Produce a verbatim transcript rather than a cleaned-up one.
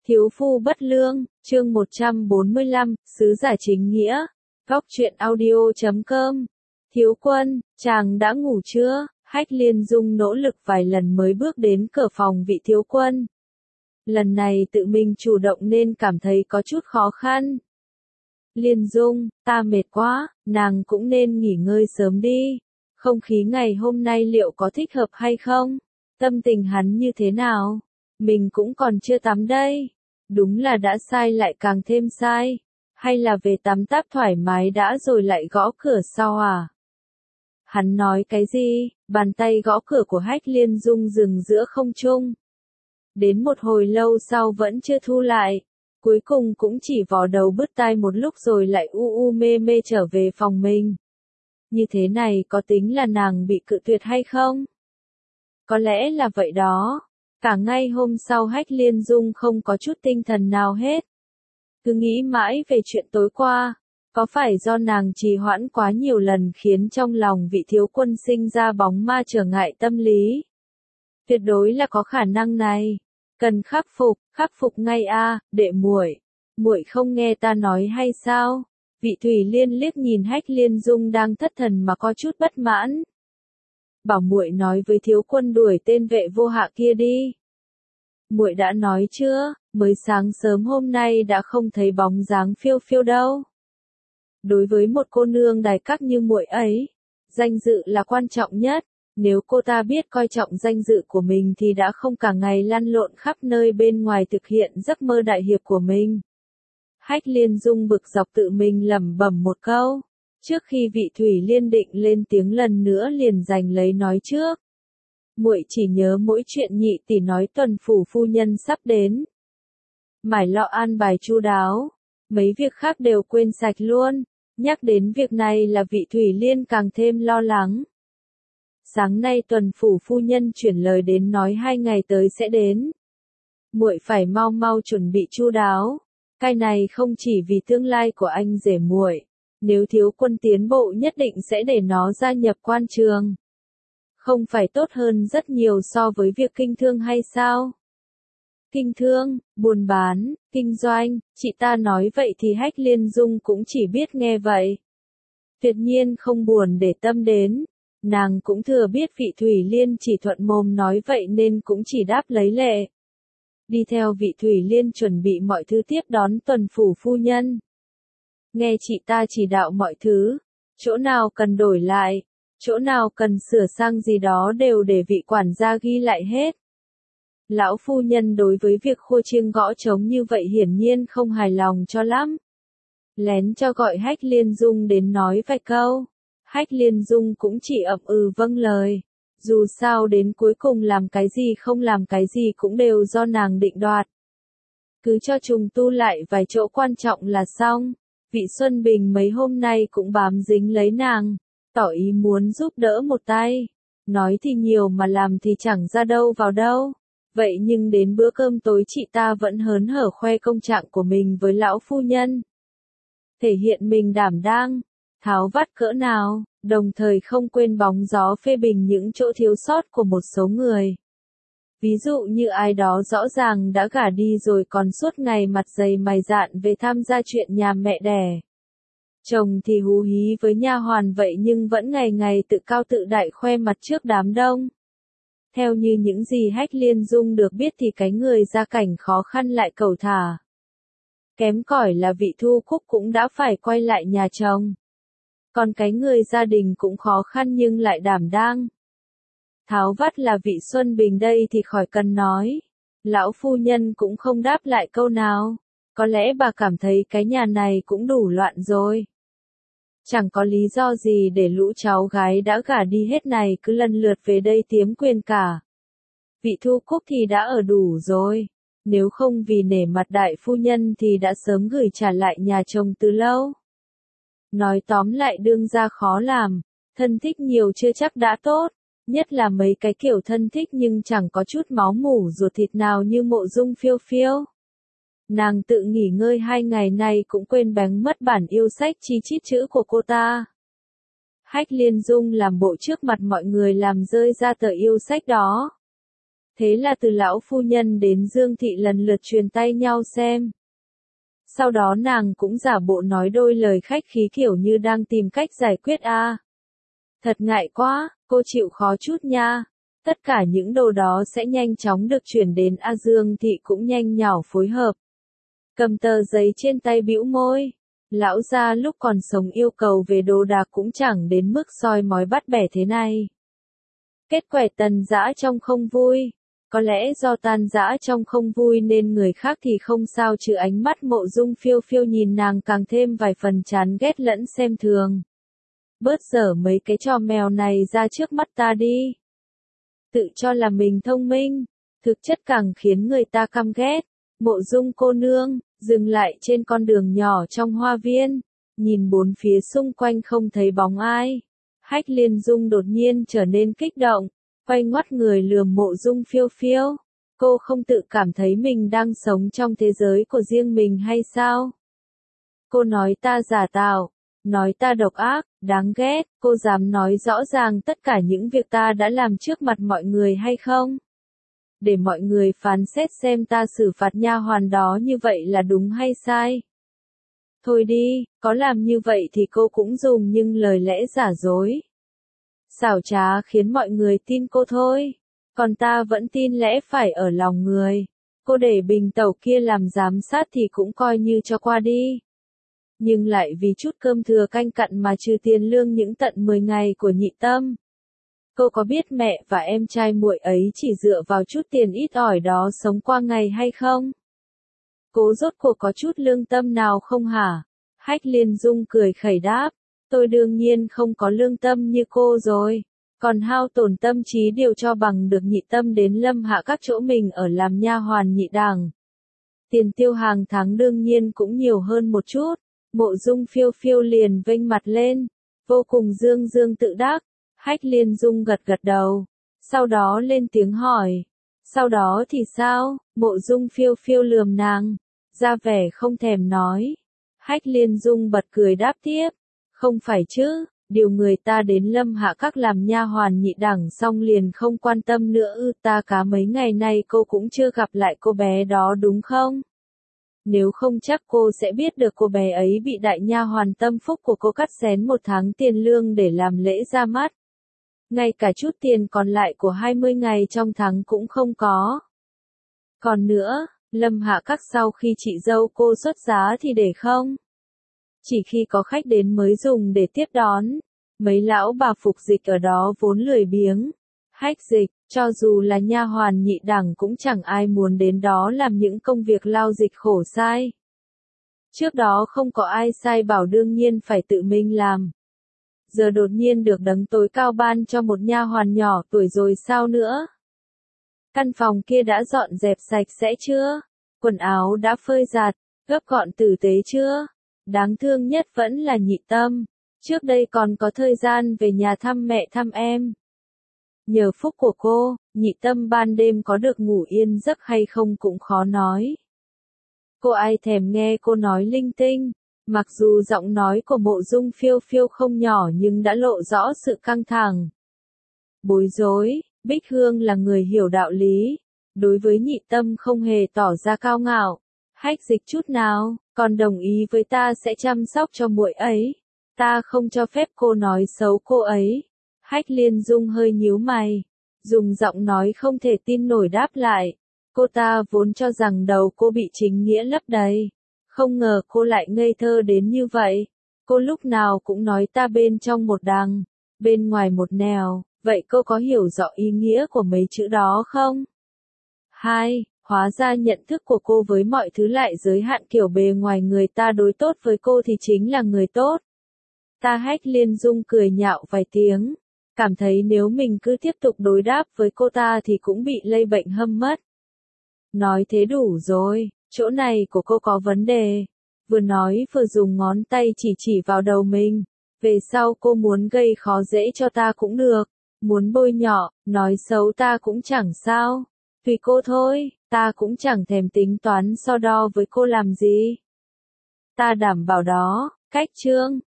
Thiếu phu bất lương, chương một trăm bốn mươi lăm, sứ giả chính nghĩa. Góc truyện audio chấm com. Thiếu quân, chàng đã ngủ chưa? Hách Liên Dung nỗ lực vài lần mới bước đến cửa phòng vị thiếu quân. Lần này tự mình chủ động nên cảm thấy có chút khó khăn. Liên Dung, ta mệt quá, nàng cũng nên nghỉ ngơi sớm đi. Không khí ngày hôm nay liệu có thích hợp hay không? Tâm tình hắn như thế nào? Mình cũng còn chưa tắm đây. Đúng là đã sai lại càng thêm sai. Hay là về tắm táp thoải mái đã rồi lại gõ cửa sau à? Hắn nói cái gì? Bàn tay gõ cửa của Hách Liên Dung dừng giữa không trung. Đến một hồi lâu sau vẫn chưa thu lại. Cuối cùng cũng chỉ vò đầu bứt tai một lúc rồi lại u u mê mê trở về phòng mình. Như thế này có tính là nàng bị cự tuyệt hay không? Có lẽ là vậy đó. Cả ngày hôm sau Hách Liên Dung không có chút tinh thần nào hết. Cứ nghĩ mãi về chuyện tối qua. Có phải do nàng trì hoãn quá nhiều lần khiến trong lòng vị thiếu quân sinh ra bóng ma trở ngại tâm lý? Tuyệt đối là có khả năng này. Cần khắc phục, khắc phục ngay a, đệ muội. Muội không nghe ta nói hay sao? Vị Thủy Liên liếc nhìn Hách Liên Dung đang thất thần mà có chút bất mãn. Bảo muội nói với thiếu quân đuổi tên vệ vô hạ kia đi. Muội đã nói chưa, mới sáng sớm hôm nay đã không thấy bóng dáng phiêu phiêu đâu. Đối với một cô nương đài các như muội ấy, danh dự là quan trọng nhất. Nếu cô ta biết coi trọng danh dự của mình thì đã không cả ngày lăn lộn khắp nơi bên ngoài thực hiện giấc mơ đại hiệp của mình. Hách Liên Dung bực dọc tự mình lẩm bẩm một câu. Trước khi vị Thủy Liên định lên tiếng lần nữa liền giành lấy nói trước. Muội chỉ nhớ mỗi chuyện nhị tỷ nói tuần phủ phu nhân sắp đến. Mải lo an bài chu đáo. Mấy việc khác đều quên sạch luôn. Nhắc đến việc này là vị Thủy Liên càng thêm lo lắng. Sáng nay tuần phủ phu nhân chuyển lời đến nói hai ngày tới sẽ đến. Muội phải mau mau chuẩn bị chu đáo. Cái này không chỉ vì tương lai của anh rể muội, nếu thiếu quân tiến bộ nhất định sẽ để nó gia nhập quan trường. Không phải tốt hơn rất nhiều so với việc kinh thương hay sao? Kinh thương, buôn bán, kinh doanh, chị ta nói vậy thì Hách Liên Dung cũng chỉ biết nghe vậy. Tuyệt nhiên không buồn để tâm đến. Nàng cũng thừa biết vị Thủy Liên chỉ thuận mồm nói vậy nên cũng chỉ đáp lấy lệ. Đi theo vị Thủy Liên chuẩn bị mọi thứ tiếp đón tuần phủ phu nhân. Nghe chị ta chỉ đạo mọi thứ, chỗ nào cần đổi lại, chỗ nào cần sửa sang gì đó đều để vị quản gia ghi lại hết. Lão phu nhân đối với việc khua chiêng gõ trống như vậy hiển nhiên không hài lòng cho lắm. Lén cho gọi Hách Liên Dung đến nói vài câu. Hách Liên Dung cũng chỉ ậm ừ vâng lời. Dù sao đến cuối cùng làm cái gì không làm cái gì cũng đều do nàng định đoạt. Cứ cho trùng tu lại vài chỗ quan trọng là xong. Vị Xuân Bình mấy hôm nay cũng bám dính lấy nàng, tỏ ý muốn giúp đỡ một tay. Nói thì nhiều mà làm thì chẳng ra đâu vào đâu. Vậy nhưng đến bữa cơm tối chị ta vẫn hớn hở khoe công trạng của mình với lão phu nhân. Thể hiện mình đảm đang, tháo vát cỡ nào, đồng thời không quên bóng gió phê bình những chỗ thiếu sót của một số người. Ví dụ như ai đó rõ ràng đã gả đi rồi còn suốt ngày mặt dày mày dạn về tham gia chuyện nhà mẹ đẻ. Chồng thì hú hí với nha hoàn vậy nhưng vẫn ngày ngày tự cao tự đại khoe mặt trước đám đông. Theo như những gì Hách Liên Dung được biết thì cái người gia cảnh khó khăn lại cầu thả. Kém cỏi là vị Thu Cúc cũng đã phải quay lại nhà chồng. Còn cái người gia đình cũng khó khăn nhưng lại đảm đang. Tháo vát là vị Xuân Bình đây thì khỏi cần nói. Lão phu nhân cũng không đáp lại câu nào. Có lẽ bà cảm thấy cái nhà này cũng đủ loạn rồi. Chẳng có lý do gì để lũ cháu gái đã gả đi hết này cứ lần lượt về đây tiếm quyền cả. Vị Thu Cúc thì đã ở đủ rồi. Nếu không vì nể mặt đại phu nhân thì đã sớm gửi trả lại nhà chồng từ lâu. Nói tóm lại đương ra khó làm, thân thích nhiều chưa chắc đã tốt, nhất là mấy cái kiểu thân thích nhưng chẳng có chút máu mủ ruột thịt nào như Mộ Dung Phiêu Phiêu. Nàng tự nghỉ ngơi hai ngày nay cũng quên bén mất bản yêu sách chi chít chữ của cô ta. Hách Liên Dung làm bộ trước mặt mọi người làm rơi ra tờ yêu sách đó. Thế là từ lão phu nhân đến Dương Thị lần lượt truyền tay nhau xem. Sau đó nàng cũng giả bộ nói đôi lời khách khí kiểu như đang tìm cách giải quyết a. À. Thật ngại quá, cô chịu khó chút nha. Tất cả những đồ đó sẽ nhanh chóng được chuyển đến A. Dương Thị cũng nhanh nhảu phối hợp. Cầm tờ giấy trên tay bĩu môi. Lão gia lúc còn sống yêu cầu về đồ đạc cũng chẳng đến mức soi mói bắt bẻ thế này. Kết quẻ Tần Dã trông không vui. Có lẽ do tan dã trông không vui nên người khác thì không sao chứ ánh mắt Mộ Dung Phiêu Phiêu nhìn nàng càng thêm vài phần chán ghét lẫn xem thường. Bớt dở mấy cái trò mèo này ra trước mắt ta đi. Tự cho là mình thông minh, thực chất càng khiến người ta căm ghét. Mộ Dung cô nương, dừng lại trên con đường nhỏ trong hoa viên, nhìn bốn phía xung quanh không thấy bóng ai. Hách Liên Dung đột nhiên trở nên kích động, quay ngoắt người lườm Mộ Dung Phiêu Phiêu. Cô không tự cảm thấy mình đang sống trong thế giới của riêng mình hay sao? Cô nói ta giả tạo, nói ta độc ác, đáng ghét, cô dám nói rõ ràng tất cả những việc ta đã làm trước mặt mọi người hay không? Để mọi người phán xét xem ta xử phạt nha hoàn đó như vậy là đúng hay sai. Thôi đi, có làm như vậy thì cô cũng dùng nhưng lời lẽ giả dối. Xảo trá khiến mọi người tin cô thôi. Còn ta vẫn tin lẽ phải ở lòng người. Cô để Bình Tẩu kia làm giám sát thì cũng coi như cho qua đi. Nhưng lại vì chút cơm thừa canh cặn mà trừ tiền lương những tận mười ngày của Nhị Tâm. Cô có biết mẹ và em trai muội ấy chỉ dựa vào chút tiền ít ỏi đó sống qua ngày hay không? Cô rốt cuộc có chút lương tâm nào không hả? Hách Liên Dung cười khẩy đáp. Tôi đương nhiên không có lương tâm như cô rồi. Còn hao tổn tâm trí điều cho bằng được Nhị Tâm đến lâm hạ các chỗ mình ở làm nha hoàn nhị đảng. Tiền tiêu hàng tháng đương nhiên cũng nhiều hơn một chút. Mộ Dung Phiêu Phiêu liền vênh mặt lên. Vô cùng dương dương tự đắc. Hách Liên Dung gật gật đầu. Sau đó lên tiếng hỏi. Sau đó thì sao? Mộ Dung Phiêu Phiêu lườm nàng. Ra vẻ không thèm nói. Hách Liên Dung bật cười đáp tiếp. Không phải chứ, điều người ta đến lâm hạ các làm nha hoàn nhị đẳng xong liền không quan tâm nữa ư. Ta cả mấy ngày nay cô cũng chưa gặp lại cô bé đó đúng không? Nếu không chắc cô sẽ biết được cô bé ấy bị đại nha hoàn tâm phúc của cô cắt xén một tháng tiền lương để làm lễ ra mắt. Ngay cả chút tiền còn lại của hai mươi ngày trong tháng cũng không có. Còn nữa, lâm hạ các sau khi chị dâu cô xuất giá thì để không? Chỉ khi có khách đến mới dùng để tiếp đón. Mấy lão bà phục dịch ở đó vốn lười biếng. Hách dịch, cho dù là nha hoàn nhị đẳng cũng chẳng ai muốn đến đó làm những công việc lao dịch khổ sai. Trước đó không có ai sai bảo đương nhiên phải tự mình làm. Giờ đột nhiên được đấng tối cao ban cho một nha hoàn nhỏ tuổi rồi sao nữa? Căn phòng kia đã dọn dẹp sạch sẽ chưa? Quần áo đã phơi giặt, gấp gọn tử tế chưa? Đáng thương nhất vẫn là Nhị Tâm. Trước đây còn có thời gian về nhà thăm mẹ thăm em. Nhờ phúc của cô, Nhị Tâm ban đêm có được ngủ yên giấc hay không cũng khó nói. Cô ai thèm nghe cô nói linh tinh. Mặc dù giọng nói của Mộ Dung Phiêu Phiêu không nhỏ nhưng đã lộ rõ sự căng thẳng. Bối rối, Bích Hương là người hiểu đạo lý. Đối với Nhị Tâm không hề tỏ ra cao ngạo. Hách dịch chút nào, còn đồng ý với ta sẽ chăm sóc cho muội ấy. Ta không cho phép cô nói xấu cô ấy. Hách Liên Dung hơi nhíu mày. Dùng giọng nói không thể tin nổi đáp lại. Cô ta vốn cho rằng đầu cô bị chính nghĩa lấp đầy. Không ngờ cô lại ngây thơ đến như vậy. Cô lúc nào cũng nói ta bên trong một đằng, bên ngoài một nẻo. Vậy cô có hiểu rõ ý nghĩa của mấy chữ đó không? Hai, hóa ra nhận thức của cô với mọi thứ lại giới hạn kiểu bề ngoài người ta đối tốt với cô thì chính là người tốt. Ta Hách Liên Dung cười nhạo vài tiếng. Cảm thấy nếu mình cứ tiếp tục đối đáp với cô ta thì cũng bị lây bệnh hâm mất. Nói thế đủ rồi, chỗ này của cô có vấn đề. Vừa nói vừa dùng ngón tay chỉ chỉ vào đầu mình. Về sau cô muốn gây khó dễ cho ta cũng được. Muốn bôi nhọ, nói xấu ta cũng chẳng sao. Tùy cô thôi, ta cũng chẳng thèm tính toán so đo với cô làm gì. Ta đảm bảo đó, cách chương.